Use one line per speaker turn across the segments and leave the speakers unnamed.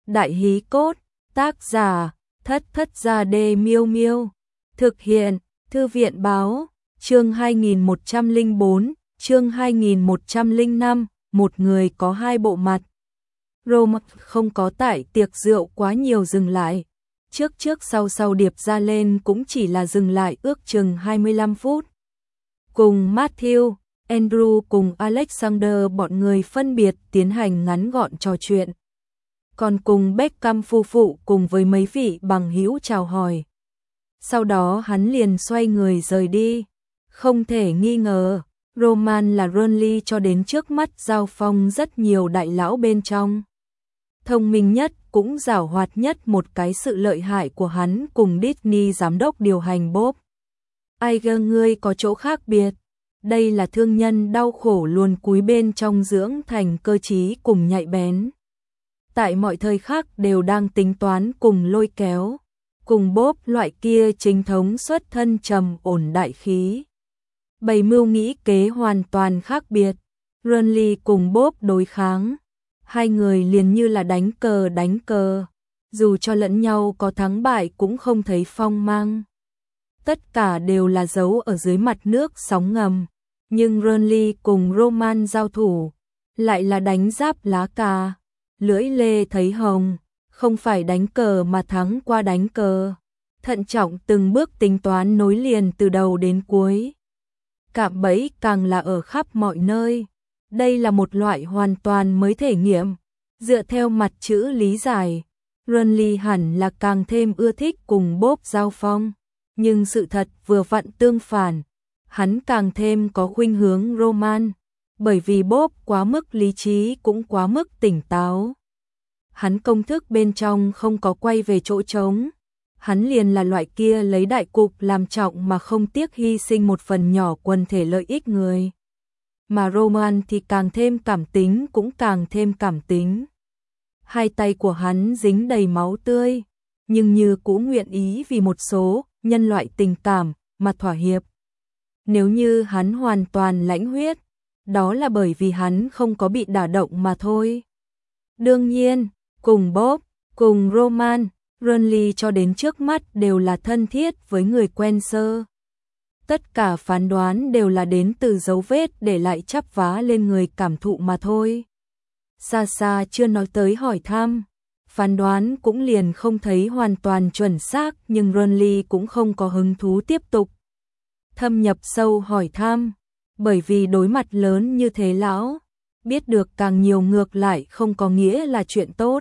Đại hí cốt, tác giả, Thất Thất Gia Đê Miêu Miêu. Thực hiện, Thư viện báo, chương 2104, chương 2105, một người có hai bộ mặt. Roma không có tại tiệc rượu quá nhiều dừng lại. Trước sau điệp ra lên cũng chỉ là dừng lại ước chừng 25 phút. Cùng Matthew, Andrew cùng Alexander bọn người phân biệt tiến hành ngắn gọn trò chuyện. Còn cùng Beckham phu phụ cùng với mấy vị bằng hữu chào hỏi. Sau đó hắn liền xoay người rời đi. Không thể nghi ngờ, Roman là Ronly cho đến trước mắt giao phong rất nhiều đại lão bên trong. Thông minh nhất cũng giảo hoạt nhất một cái sự lợi hại của hắn cùng Disney giám đốc điều hành Bob Iger ngươi có chỗ khác biệt. Đây là thương nhân đau khổ luồn cúi bên trong dưỡng thành cơ trí cùng nhạy bén. Tại mọi thời khắc đều đang tính toán cùng lôi kéo. Cùng Bob loại kia chính thống xuất thân trầm ổn đại khí. Bày mưu nghĩ kế hoàn toàn khác biệt. Ronly cùng Bob đối kháng. Hai người liền như là đánh cờ. Dù cho lẫn nhau có thắng bại cũng không thấy phong mang. Tất cả đều là dấu ở dưới mặt nước sóng ngầm. Nhưng Ronly cùng Roman giao thủ. Lại là đánh giáp lá cà. Lưỡi lê thấy hồng. Không phải đánh cờ mà thắng qua đánh cờ. Thận trọng từng bước tính toán nối liền từ đầu đến cuối. Cạm bẫy càng là ở khắp mọi nơi. Đây là một loại hoàn toàn mới thể nghiệm. Dựa theo mặt chữ lý giải, Ronly hẳn là càng thêm ưa thích cùng Bob giao phong. Nhưng sự thật vừa vặn tương phản. Hắn càng thêm có khuynh hướng Roman. Bởi vì Bob quá mức lý trí cũng quá mức tỉnh táo. Hắn công thức bên trong không có quay về chỗ trống. Hắn liền là loại kia lấy đại cục làm trọng mà không tiếc hy sinh một phần nhỏ quần thể lợi ích người. Mà Roman thì càng thêm cảm tính cũng càng thêm cảm tính. Hai tay của hắn dính đầy máu tươi, nhưng như cũng nguyện ý vì một số nhân loại tình cảm mà thỏa hiệp. Nếu như hắn hoàn toàn lãnh huyết, đó là bởi vì hắn không có bị đả động mà thôi. Đương nhiên, cùng Bob, cùng Roman, Ronly cho đến trước mắt đều là thân thiết với người quen sơ. Tất cả phán đoán đều là đến từ dấu vết để lại chắp vá lên người cảm thụ mà thôi. Xa chưa nói tới hỏi thăm. Phán đoán cũng liền không thấy hoàn toàn chuẩn xác, nhưng Ronly cũng không có hứng thú tiếp tục thâm nhập sâu hỏi thăm. Bởi vì đối mặt lớn như thế lão, biết được càng nhiều ngược lại không có nghĩa là chuyện tốt.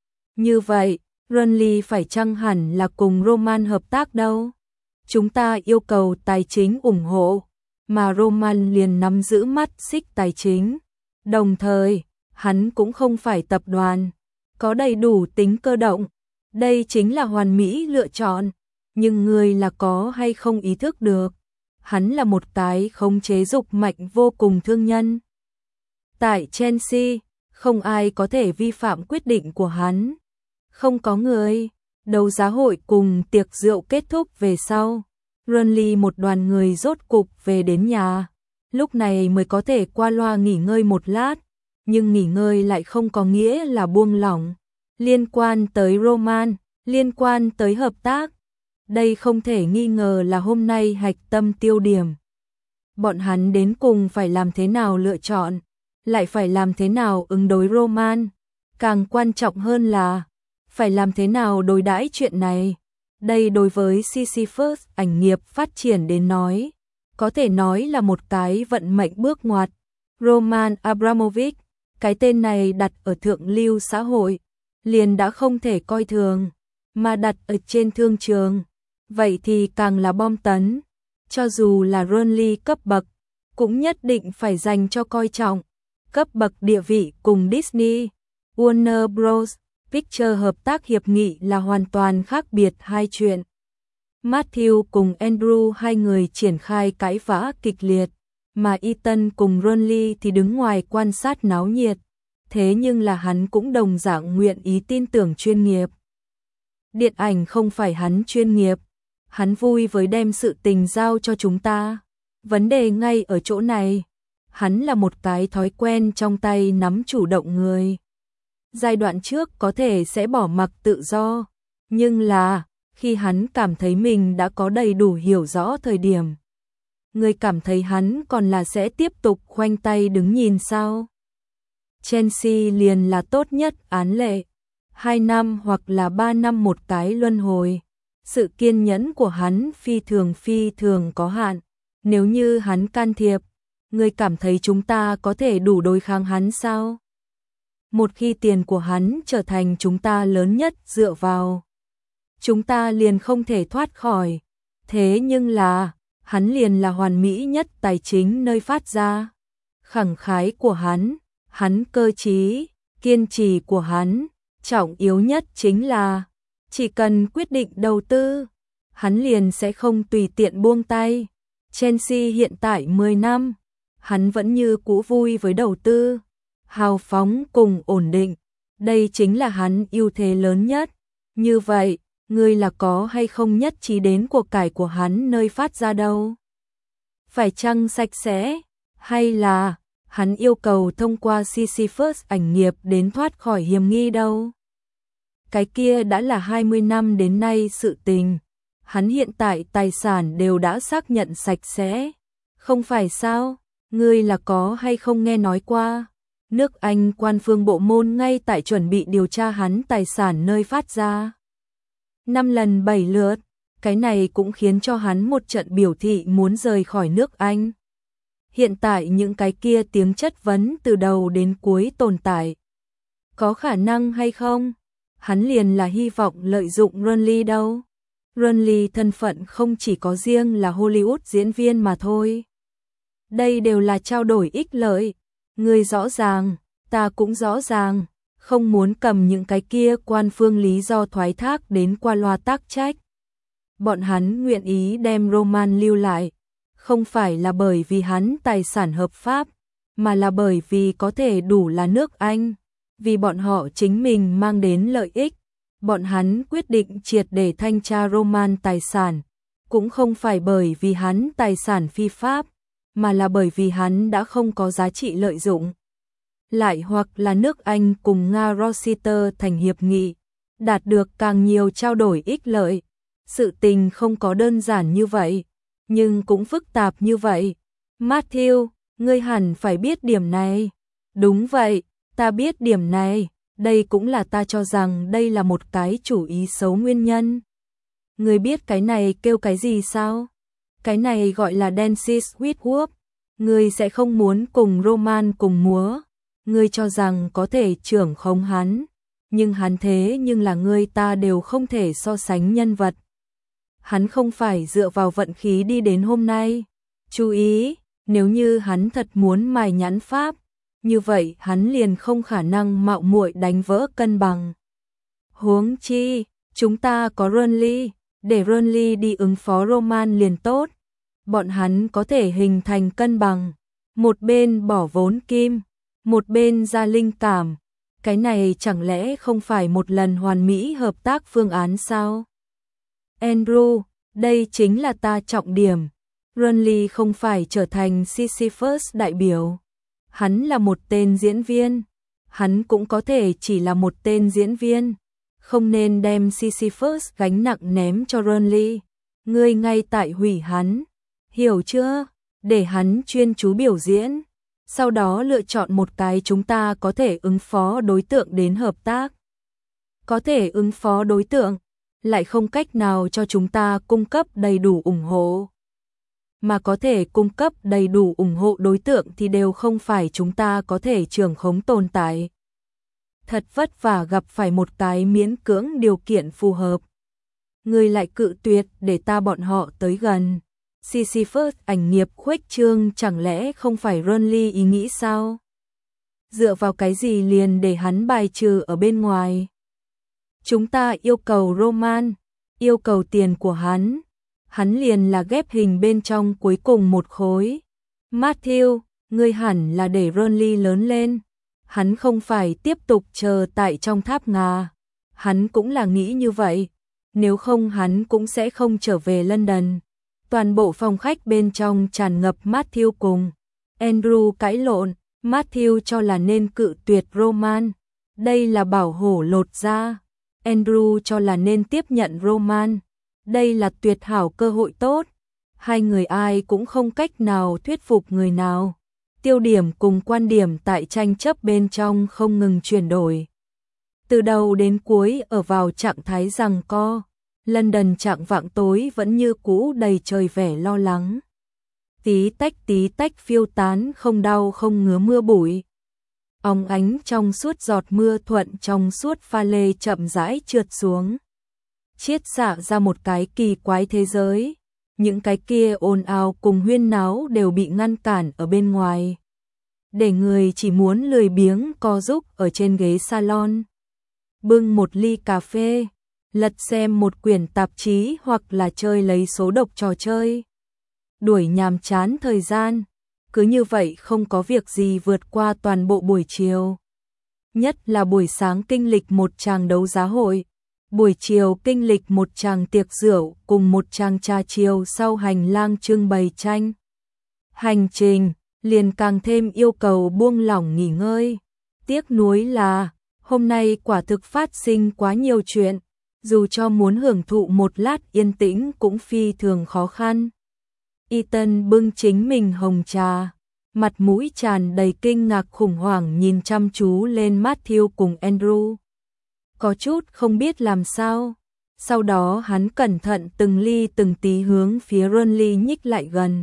Như vậy, Ronly phải chăng hẳn là cùng Roman hợp tác đâu? Chúng ta yêu cầu tài chính ủng hộ, mà Roman liền nắm giữ mắt xích tài chính. Đồng thời, hắn cũng không phải tập đoàn, có đầy đủ tính cơ động. Đây chính là hoàn mỹ lựa chọn, nhưng người là có hay không ý thức được. Hắn là một cái khống chế dục mạnh vô cùng thương nhân. Tại Chelsea, không ai có thể vi phạm quyết định của hắn. Không có người. Đấu giá hội cùng tiệc rượu kết thúc về sau. Ronly một đoàn người rốt cục về đến nhà. Lúc này mới có thể qua loa nghỉ ngơi một lát. Nhưng nghỉ ngơi lại không có nghĩa là buông lỏng. Liên quan tới Roman, liên quan tới hợp tác. Đây không thể nghi ngờ là hôm nay hạch tâm tiêu điểm. Bọn hắn đến cùng phải làm thế nào lựa chọn, lại phải làm thế nào ứng đối Roman. Càng quan trọng hơn là phải làm thế nào đối đãi chuyện này. Đây đối với Sisyphus ảnh nghiệp phát triển đến nói, có thể nói là một cái vận mệnh bước ngoặt. Roman Abramovich, cái tên này đặt ở thượng lưu xã hội, liền đã không thể coi thường, mà đặt ở trên thương trường, vậy thì càng là bom tấn. Cho dù là Ronly cấp bậc, cũng nhất định phải dành cho coi trọng. Cấp bậc địa vị cùng Disney, Warner Bros. Picture hợp tác hiệp nghị là hoàn toàn khác biệt hai chuyện. Matthew cùng Andrew hai người triển khai cãi vã kịch liệt, mà Ethan cùng Ronly thì đứng ngoài quan sát náo nhiệt. Thế nhưng là hắn cũng đồng dạng nguyện ý tin tưởng chuyên nghiệp. Điện ảnh không phải hắn chuyên nghiệp, hắn vui với đem sự tình giao cho chúng ta. Vấn đề ngay ở chỗ này, hắn là một cái thói quen trong tay nắm chủ động người. Giai đoạn trước có thể sẽ bỏ mặc tự do, nhưng là khi hắn cảm thấy mình đã có đầy đủ hiểu rõ thời điểm, người cảm thấy hắn còn là sẽ tiếp tục khoanh tay đứng nhìn sao? Chelsea liền là tốt nhất án lệ. 2 năm hoặc là 3 năm một cái luân hồi. Sự kiên nhẫn của hắn phi thường có hạn. Nếu như hắn can thiệp, người cảm thấy chúng ta có thể đủ đối kháng hắn sao? Một khi tiền của hắn trở thành chúng ta lớn nhất dựa vào, chúng ta liền không thể thoát khỏi. Thế nhưng là, hắn liền là hoàn mỹ nhất tài chính nơi phát ra. Khẳng khái của hắn cơ trí, kiên trì của hắn, trọng yếu nhất chính là chỉ cần quyết định đầu tư, hắn liền sẽ không tùy tiện buông tay. Chelsea hiện tại 10 năm, hắn vẫn như cũ vui với đầu tư, hào phóng cùng ổn định, đây chính là hắn ưu thế lớn nhất. Như vậy, ngươi là có hay không nhất trí đến của cải của hắn nơi phát ra đâu? Phải chăng sạch sẽ, hay là hắn yêu cầu thông qua Sisyphus ảnh nghiệp đến thoát khỏi hiểm nghi đâu? Cái kia đã là 20 năm đến nay sự tình. Hắn hiện tại tài sản đều đã xác nhận sạch sẽ. Không phải sao? Ngươi là có hay không nghe nói qua? Nước Anh quan phương bộ môn ngay tại chuẩn bị điều tra hắn tài sản nơi phát ra. 5 lần 7 lượt. Cái này cũng khiến cho hắn một trận biểu thị muốn rời khỏi nước Anh. Hiện tại những cái kia tiếng chất vấn từ đầu đến cuối tồn tại. Có khả năng hay không? Hắn liền là hy vọng lợi dụng Renly đâu. Renly thân phận không chỉ có riêng là Hollywood diễn viên mà thôi. Đây đều là trao đổi ích lợi. Ngươi rõ ràng, ta cũng rõ ràng, không muốn cầm những cái kia quan phương lý do thoái thác đến qua loa tác trách. Bọn hắn nguyện ý đem Roman lưu lại, không phải là bởi vì hắn tài sản hợp pháp, mà là bởi vì có thể đủ là nước Anh, vì bọn họ chính mình mang đến lợi ích. Bọn hắn quyết định triệt để thanh tra Roman tài sản, cũng không phải bởi vì hắn tài sản phi pháp, mà là bởi vì hắn đã không có giá trị lợi dụng. Lại hoặc là nước Anh cùng Nga Rossiter thành hiệp nghị, đạt được càng nhiều trao đổi ích lợi. Sự tình không có đơn giản như vậy, nhưng cũng phức tạp như vậy. Matthew, ngươi hẳn phải biết điểm này. Đúng vậy, ta biết điểm này, đây cũng là ta cho rằng đây là một cái chủ ý xấu nguyên nhân. Ngươi biết cái này kêu cái gì sao? Cái này gọi là Dances with Wolves. Ngươi sẽ không muốn cùng Roman cùng múa. Ngươi cho rằng có thể trưởng khống hắn, nhưng hắn thế nhưng là ngươi ta đều không thể so sánh nhân vật. Hắn không phải dựa vào vận khí đi đến hôm nay. Chú ý, nếu như hắn thật muốn mài nhãn pháp, như vậy hắn liền không khả năng mạo muội đánh vỡ cân bằng. Huống chi, chúng ta có Renly, để Renly đi ứng phó Roman liền tốt. Bọn hắn có thể hình thành cân bằng, một bên bỏ vốn kim, một bên ra linh cảm. Cái này chẳng lẽ không phải một lần hoàn mỹ hợp tác phương án sao? Andrew, đây chính là ta trọng điểm. Renly không phải trở thành Sisyphus đại biểu. Hắn là một tên diễn viên. Hắn cũng có thể chỉ là một tên diễn viên. Không nên đem Sisyphus gánh nặng ném cho Renly. Ngươi ngay tại hủy hắn. Hiểu chưa? Để hắn chuyên chú biểu diễn. Sau đó lựa chọn một cái chúng ta có thể ứng phó đối tượng đến hợp tác. Có thể ứng phó đối tượng, lại không cách nào cho chúng ta cung cấp đầy đủ ủng hộ. Mà có thể cung cấp đầy đủ ủng hộ đối tượng thì đều không phải chúng ta có thể trưởng khống tồn tại. Thật vất vả gặp phải một cái miễn cưỡng điều kiện phù hợp. Người lại cự tuyệt để ta bọn họ tới gần. Sisyphus ảnh nghiệp khuếch trương chẳng lẽ không phải Renly ý nghĩ sao? Dựa vào cái gì liền để hắn bài trừ ở bên ngoài? Chúng ta yêu cầu Roman, yêu cầu tiền của hắn. Hắn liền là ghép hình bên trong cuối cùng một khối. Matthew, ngươi hẳn là để Renly lớn lên. Hắn không phải tiếp tục chờ tại trong tháp Ngà. Hắn cũng là nghĩ như vậy. Nếu không hắn cũng sẽ không trở về London. Toàn bộ phòng khách bên trong tràn ngập Matthew cùng Andrew cãi lộn. Matthew cho là nên cự tuyệt Roman. Đây là bảo hổ lột da. Andrew cho là nên tiếp nhận Roman. Đây là tuyệt hảo cơ hội tốt. Hai người ai cũng không cách nào thuyết phục người nào. Tiêu điểm cùng quan điểm tại tranh chấp bên trong không ngừng chuyển đổi. Từ đầu đến cuối ở vào trạng thái giằng co. London chạng vạng tối vẫn như cũ đầy trời vẻ lo lắng. Tí tách phiêu tán không đau không ngứa mưa bụi. Óng ánh trong suốt giọt mưa thuận trong suốt pha lê chậm rãi trượt xuống. Chiết xạ ra một cái kỳ quái thế giới. Những cái kia ồn ào cùng huyên náo đều bị ngăn cản ở bên ngoài. Để người chỉ muốn lười biếng co rúc ở trên ghế salon. Bưng một ly cà phê, lật xem một quyển tạp chí hoặc là chơi lấy số độc trò chơi. Đuổi nhàm chán thời gian, cứ như vậy không có việc gì vượt qua toàn bộ buổi chiều. Nhất là buổi sáng kinh lịch một tràng đấu giá hội, buổi chiều kinh lịch một tràng tiệc rượu cùng một tràng trà chiều sau hành lang trưng bày tranh. Hành trình liền càng thêm yêu cầu buông lỏng nghỉ ngơi. Tiếc nuối là hôm nay quả thực phát sinh quá nhiều chuyện, dù cho muốn hưởng thụ một lát yên tĩnh cũng phi thường khó khăn. Ethan bưng chính mình hồng trà, mặt mũi tràn đầy kinh ngạc khủng hoảng nhìn chăm chú lên Matthew cùng Andrew. Có chút không biết làm sao. Sau đó hắn cẩn thận từng ly từng tí hướng phía Ronly nhích lại gần.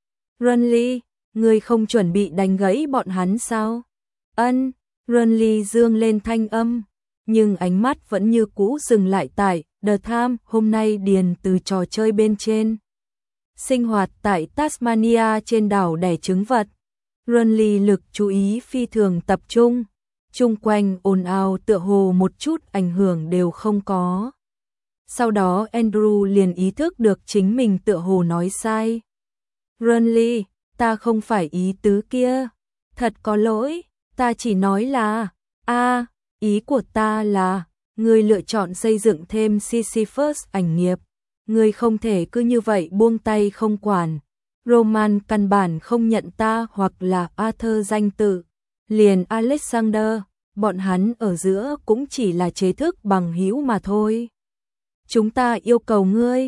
Ronly, ngươi không chuẩn bị đánh gãy bọn hắn sao? Ân, Ronly dương lên thanh âm, nhưng ánh mắt vẫn như cũ dừng lại tại The Time. Hôm nay điền từ trò chơi bên trên. Sinh hoạt tại Tasmania trên đảo đẻ trứng vật. Ronly lực chú ý phi thường tập trung. Chung quanh ồn ào tựa hồ một chút ảnh hưởng đều không có. Sau đó Andrew liền ý thức được chính mình tựa hồ nói sai. Ronly, ta không phải ý tứ kia. Thật có lỗi, ta chỉ nói là... ý của ta là... Ngươi lựa chọn xây dựng thêm Sisyphus ảnh nghiệp. Ngươi không thể cứ như vậy buông tay không quản. Roman căn bản không nhận ta hoặc là Arthur danh tự. Liền Alexander, bọn hắn ở giữa cũng chỉ là chế thức bằng hữu mà thôi. Chúng ta yêu cầu ngươi.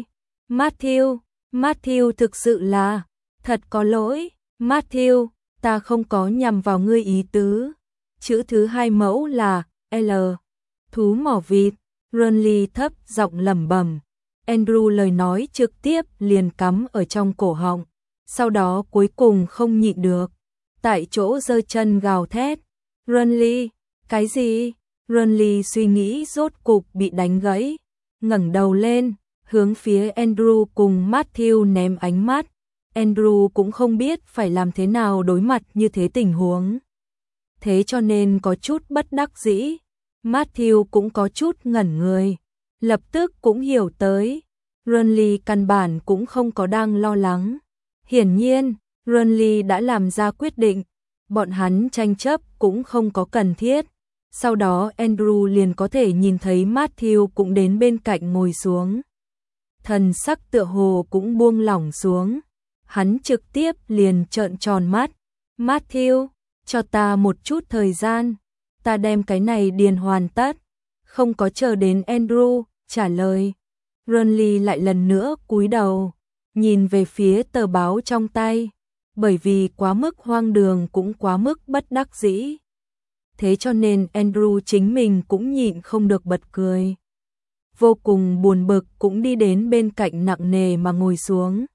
Matthew thực sự là... Thật có lỗi, Matthew, ta không có nhằm vào ngươi ý tứ. Chữ thứ hai mẫu là L. Thú mỏ vịt. Ronly thấp giọng lẩm bẩm. Andrew lời nói trực tiếp liền cắm ở trong cổ họng. Sau đó cuối cùng không nhịn được. Tại chỗ giơ chân gào thét. Ronly, cái gì? Ronly suy nghĩ rốt cục bị đánh gãy. Ngẩng đầu lên, hướng phía Andrew cùng Matthew ném ánh mắt. Andrew cũng không biết phải làm thế nào đối mặt như thế tình huống. Thế cho nên có chút bất đắc dĩ. Matthew cũng có chút ngẩn người. Lập tức cũng hiểu tới. Ronly căn bản cũng không có đang lo lắng. Hiển nhiên, Ronly đã làm ra quyết định. Bọn hắn tranh chấp cũng không có cần thiết. Sau đó Andrew liền có thể nhìn thấy Matthew cũng đến bên cạnh ngồi xuống. Thần sắc tựa hồ cũng buông lỏng xuống. Hắn trực tiếp liền trợn tròn mắt. Matthew, cho ta một chút thời gian. Ta đem cái này điền hoàn tất. Không có chờ đến Andrew trả lời. Ronly lại lần nữa cúi đầu, nhìn về phía tờ báo trong tay. Bởi vì quá mức hoang đường cũng quá mức bất đắc dĩ. Thế cho nên Andrew chính mình cũng nhịn không được bật cười. Vô cùng buồn bực cũng đi đến bên cạnh nặng nề mà ngồi xuống.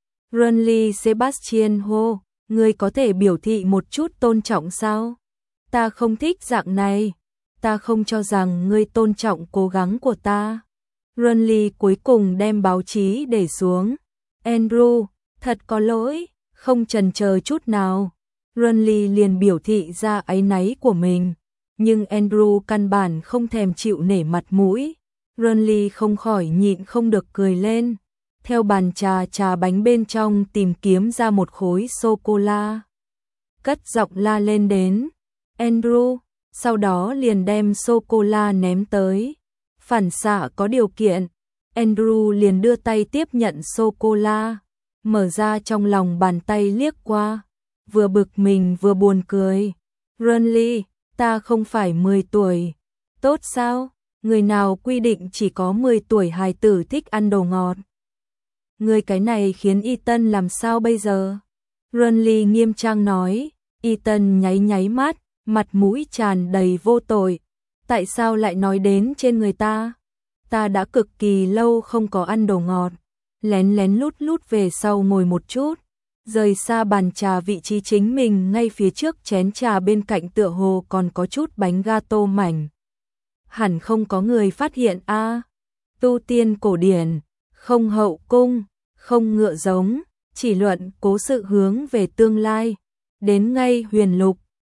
Ronly Sebastian hô, ngươi có thể biểu thị một chút tôn trọng sao? Ta không thích dạng này. Ta không cho rằng ngươi tôn trọng cố gắng của ta. Ronly cuối cùng đem báo chí để xuống. Andrew, thật có lỗi, không chần chờ chút nào. Ronly liền biểu thị ra áy náy của mình. Nhưng Andrew căn bản không thèm chịu nể mặt mũi. Ronly không khỏi nhịn không được cười lên. Theo bàn trà bánh bên trong tìm kiếm ra một khối sô-cô-la. Cất giọng la lên đến. Andrew, sau đó liền đem sô-cô-la ném tới. Phản xạ có điều kiện. Andrew liền đưa tay tiếp nhận sô-cô-la. Mở ra trong lòng bàn tay liếc qua. Vừa bực mình vừa buồn cười. Ronly, ta không phải 10 tuổi. Tốt sao? Người nào quy định chỉ có 10 tuổi hài tử thích ăn đồ ngọt? Người cái này khiến Ethan làm sao bây giờ? Runley nghiêm trang nói. Ethan nháy nháy mắt, mặt mũi tràn đầy vô tội. Tại sao lại nói đến trên người ta? Ta đã cực kỳ lâu không có ăn đồ ngọt. Lén lén lút lút về sau ngồi một chút, rời xa bàn trà vị trí chính mình, ngay phía trước chén trà bên cạnh tựa hồ còn có chút bánh gato mảnh. Hẳn không có người phát hiện a. Tu tiên cổ điển, không hậu cung, không ngựa giống, chỉ luận cố sự hướng về tương lai. Đến ngay huyền lục,